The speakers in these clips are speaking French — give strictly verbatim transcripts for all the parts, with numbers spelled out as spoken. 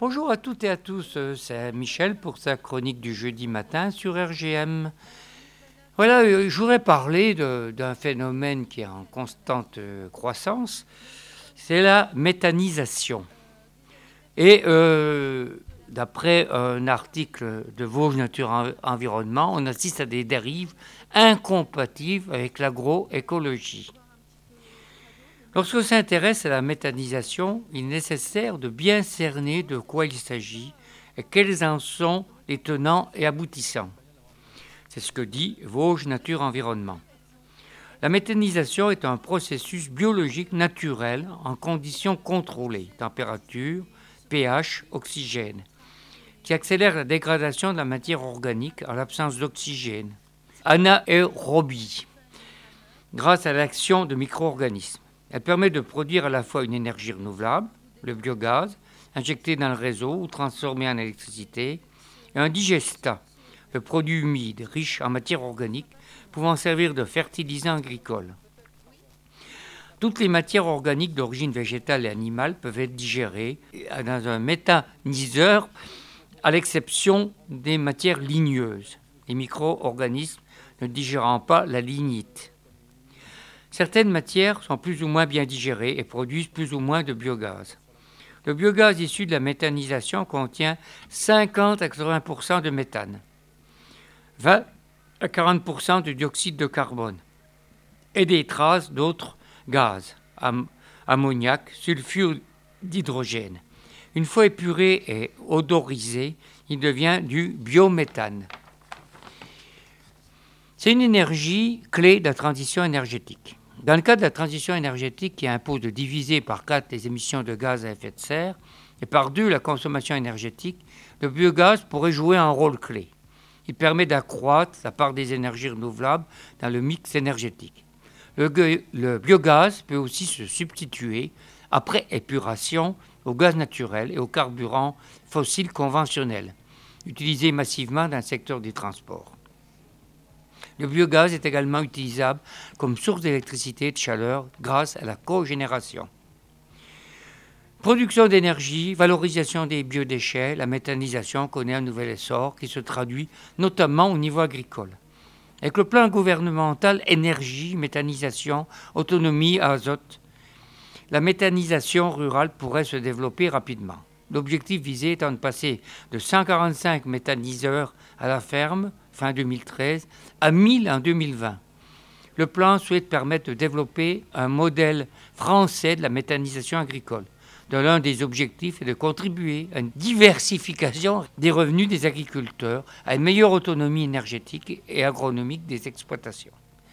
Bonjour à toutes et à tous, euh, c'est Michel pour sa chronique du jeudi matin sur R G M. Voilà, euh, je voudrais parler de- d'un phénomène qui est en constante euh, croissance, c'est la méthanisation. Et euh, d'après un article de Vosges Nature En- Environnement, on assiste à des dérives incompatibles avec l'agroécologie. Lorsqu'on s'intéresse à la méthanisation, il est nécessaire de bien cerner de quoi il s'agit et quels en sont les tenants et aboutissants. C'est ce que dit Vosges Nature Environnement. La méthanisation est un processus biologique naturel en conditions contrôlées, température, pH, oxygène, qui accélère la dégradation de la matière organique en l'absence d'oxygène, anaérobie, grâce à l'action de micro-organismes. Elle permet de produire à la fois une énergie renouvelable, le biogaz, injecté dans le réseau ou transformé en électricité, et un digestat, le produit humide, riche en matière organique, pouvant servir de fertilisant agricole. Toutes les matières organiques d'origine végétale et animale peuvent être digérées dans un méthaniseur, à l'exception des matières ligneuses, les micro-organismes ne digérant pas la lignite. Certaines matières sont plus ou moins bien digérées et produisent plus ou moins de biogaz. Le biogaz issu de la méthanisation contient cinquante à quatre-vingts pour cent de méthane, vingt à quarante pour cent de dioxyde de carbone et des traces d'autres gaz, am- ammoniac, sulfure d'hydrogène. Une fois épuré et odorisé, il devient du biométhane. C'est une énergie clé de la transition énergétique. Dans le cas de la transition énergétique qui impose de diviser par quatre les émissions de gaz à effet de serre et par deux la consommation énergétique, le biogaz pourrait jouer un rôle clé. Il permet d'accroître la part des énergies renouvelables dans le mix énergétique. Le, le biogaz peut aussi se substituer, après épuration, au gaz naturel et aux carburants fossiles conventionnels, utilisés massivement dans le secteur des transports. Le biogaz est également utilisable comme source d'électricité et de chaleur grâce à la cogénération. Production d'énergie, valorisation des biodéchets, la méthanisation connaît un nouvel essor qui se traduit notamment au niveau agricole. Avec le plan gouvernemental énergie, méthanisation, autonomie à azote, la méthanisation rurale pourrait se développer rapidement. L'objectif visé étant de passer de cent quarante-cinq méthaniseurs à la ferme, fin deux mille treize, à mille en deux mille vingt. Le plan souhaite permettre de développer un modèle français de la méthanisation agricole, dont l'un des objectifs est de contribuer à une diversification des revenus des agriculteurs, à une meilleure autonomie énergétique et agronomique des exploitations.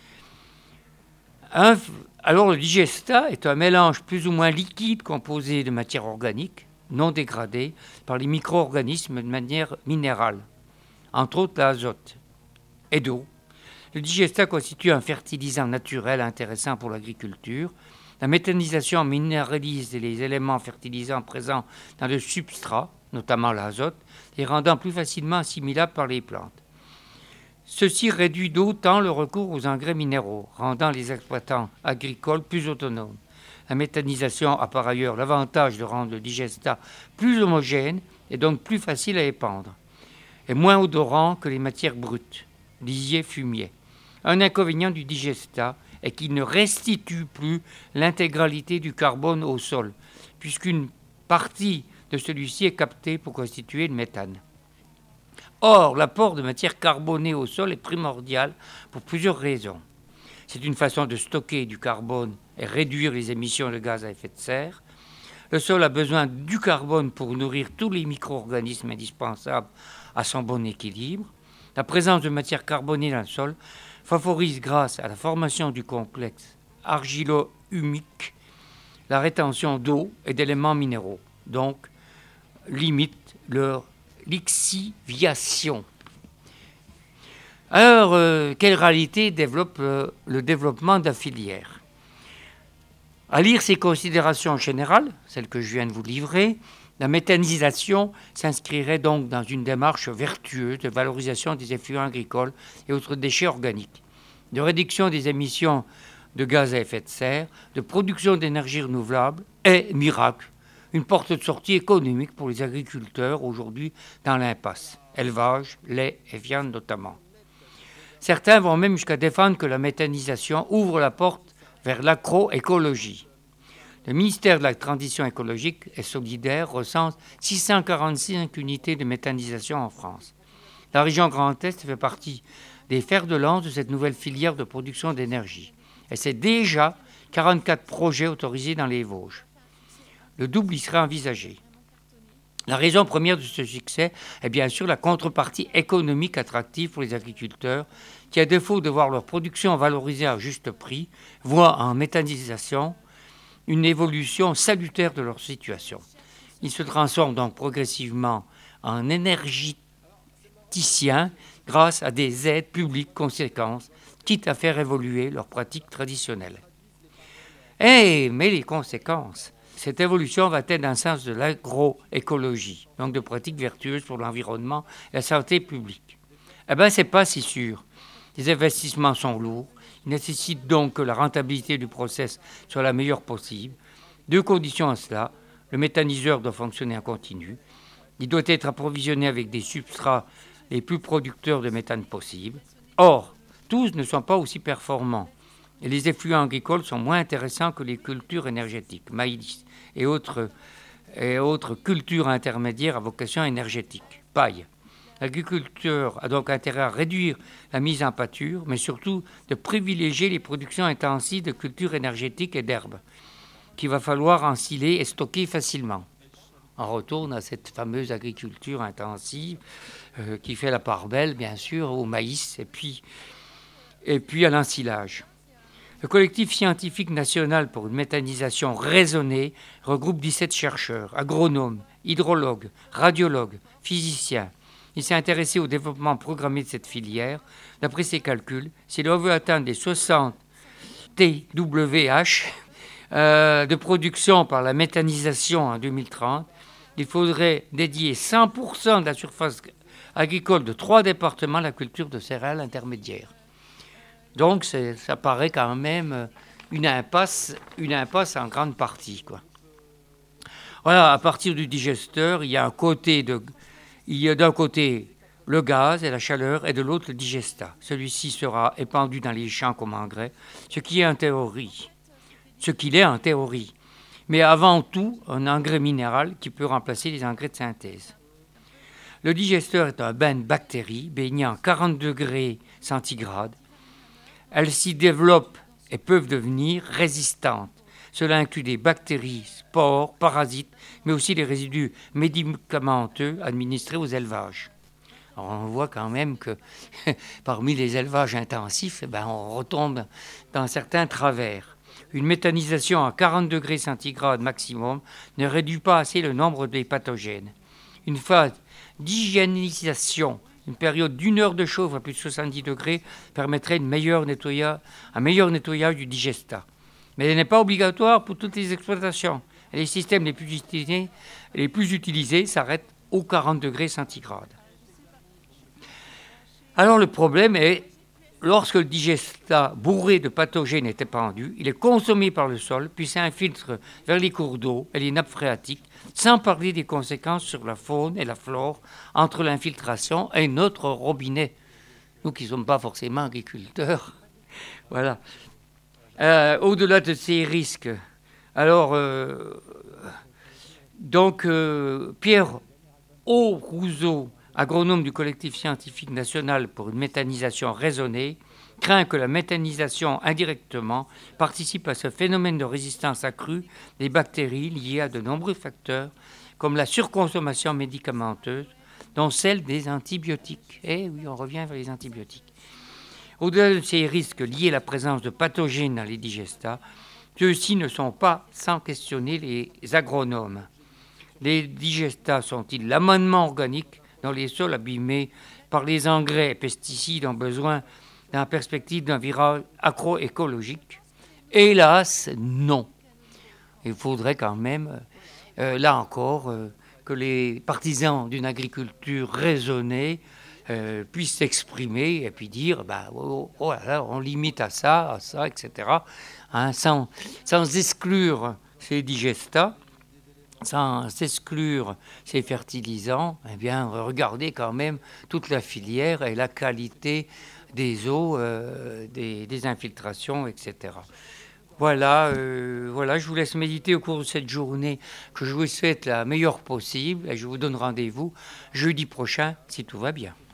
Un, alors le digestat est un mélange plus ou moins liquide composé de matière organique non dégradée par les micro-organismes de manière minérale, entre autres l'azote et d'eau. Le digestat constitue un fertilisant naturel intéressant pour l'agriculture. La méthanisation minéralise les éléments fertilisants présents dans le substrat, notamment l'azote, les rendant plus facilement assimilables par les plantes. Ceci réduit d'autant le recours aux engrais minéraux, rendant les exploitants agricoles plus autonomes. La méthanisation a par ailleurs l'avantage de rendre le digestat plus homogène et donc plus facile à épandre, et moins odorant que les matières brutes, lisier, fumier. Un inconvénient du digestat est qu'il ne restitue plus l'intégralité du carbone au sol, puisqu'une partie de celui-ci est captée pour constituer le méthane. Or, l'apport de matière carbonée au sol est primordial pour plusieurs raisons. C'est une façon de stocker du carbone et réduire les émissions de gaz à effet de serre. Le sol a besoin du carbone pour nourrir tous les micro-organismes indispensables à son bon équilibre. La présence de matière carbonée dans le sol favorise, grâce à la formation du complexe argilo-humique, la rétention d'eau et d'éléments minéraux, donc limite leur lixiviation. Alors, euh, quelle réalité développe euh, le développement de la filière ? À lire ces considérations générales, celles que je viens de vous livrer, la méthanisation s'inscrirait donc dans une démarche vertueuse de valorisation des effluents agricoles et autres déchets organiques, de réduction des émissions de gaz à effet de serre, de production d'énergie renouvelable et, miracle, une porte de sortie économique pour les agriculteurs aujourd'hui dans l'impasse. Élevage, lait et viande notamment. Certains vont même jusqu'à défendre que la méthanisation ouvre la porte vers l'agroécologie. Le ministère de la Transition écologique et solidaire recense six cent quarante-cinq unités de méthanisation en France. La région Grand Est fait partie des fers de lance de cette nouvelle filière de production d'énergie. Et c'est déjà quarante-quatre projets autorisés dans les Vosges. Le double y serait envisagé. La raison première de ce succès est bien sûr la contrepartie économique attractive pour les agriculteurs qui, à défaut de voir leur production valorisée à juste prix, voient en méthanisation une évolution salutaire de leur situation. Ils se transforment donc progressivement en énergéticiens grâce à des aides publiques conséquentes, quitte à faire évoluer leurs pratiques traditionnelles. Eh, mais les conséquences, cette évolution va être dans le sens de l'agroécologie, donc de pratiques vertueuses pour l'environnement et la santé publique. Eh bien, ce n'est pas si sûr. Les investissements sont lourds. Il nécessite donc que la rentabilité du process soit la meilleure possible. Deux conditions à cela. Le méthaniseur doit fonctionner en continu. Il doit être approvisionné avec des substrats les plus producteurs de méthane possible. Or, tous ne sont pas aussi performants. Et les effluents agricoles sont moins intéressants que les cultures énergétiques, maïs et autres, et autres cultures intermédiaires à vocation énergétique, paille. L'agriculteur a donc intérêt à réduire la mise en pâture, mais surtout de privilégier les productions intensives de cultures énergétiques et d'herbes, qu'il va falloir ensiler et stocker facilement. On retourne à cette fameuse agriculture intensive euh, qui fait la part belle, bien sûr, au maïs et puis, et puis à l'ensilage. Le collectif scientifique national pour une méthanisation raisonnée regroupe dix-sept chercheurs, agronomes, hydrologues, radiologues, physiciens. Il s'est intéressé au développement programmé de cette filière. D'après ses calculs, si l'on veut atteindre les soixante T W H euh, de production par la méthanisation en deux mille trente, il faudrait dédier cent pour cent de la surface agricole de trois départements à la culture de céréales intermédiaires. Donc c'est, ça paraît quand même une impasse, une impasse en grande partie, quoi. Voilà, à partir du digesteur, il y a un côté de... Il y a d'un côté le gaz et la chaleur et de l'autre le digestat. Celui-ci sera épandu dans les champs comme engrais, ce qui est en théorie. Ce qu'il est en théorie. Mais avant tout, un engrais minéral qui peut remplacer les engrais de synthèse. Le digesteur est un bain de bactéries baignant à quarante degrés centigrades. Elles s'y développent et peuvent devenir résistantes. Cela inclut des bactéries, spores, parasites, mais aussi les résidus médicamenteux administrés aux élevages. Alors on voit quand même que parmi les élevages intensifs, eh ben, on retombe dans certains travers. Une méthanisation à quarante degrés centigrades maximum ne réduit pas assez le nombre des pathogènes. Une phase d'hygiénisation, une période d'une heure de chauffe à plus de soixante-dix degrés, permettrait une meilleure nettoyage, un meilleur nettoyage du digestat. Mais elle n'est pas obligatoire pour toutes les exploitations. Et les systèmes les plus utilisés, les plus utilisés s'arrêtent aux quarante degrés centigrades. Alors le problème est, lorsque le digestat bourré de pathogènes est épandu, il est consommé par le sol, puis s'infiltre vers les cours d'eau et les nappes phréatiques, sans parler des conséquences sur la faune et la flore entre l'infiltration et notre robinet. Nous qui ne sommes pas forcément agriculteurs. Voilà. Euh, au-delà de ces risques, alors, euh, donc, euh, Pierre Aurouzeau, agronome du collectif scientifique national pour une méthanisation raisonnée, craint que la méthanisation indirectement participe à ce phénomène de résistance accrue des bactéries liées à de nombreux facteurs, comme la surconsommation médicamenteuse, dont celle des antibiotiques. Eh oui, on revient vers les antibiotiques. Au-delà de ces risques liés à la présence de pathogènes dans les digestats, ceux-ci ne sont pas sans questionner les agronomes. Les digestats sont-ils l'amendement organique dans les sols abîmés par les engrais et pesticides ont besoin d'une perspective d'un virage agroécologique? Hélas, non. Il faudrait quand même, euh, là encore, euh, que les partisans d'une agriculture raisonnée Euh, puissent s'exprimer et puis dire bah, oh, oh là, on limite à ça, à ça, et cetera, hein, sans, sans exclure ces digestats. sans exclure ces fertilisants, eh bien, regardez quand même toute la filière et la qualité des eaux, euh, des, des infiltrations, et cetera. Voilà, euh, voilà, je vous laisse méditer au cours de cette journée, que je vous souhaite la meilleure possible, et je vous donne rendez-vous jeudi prochain, si tout va bien.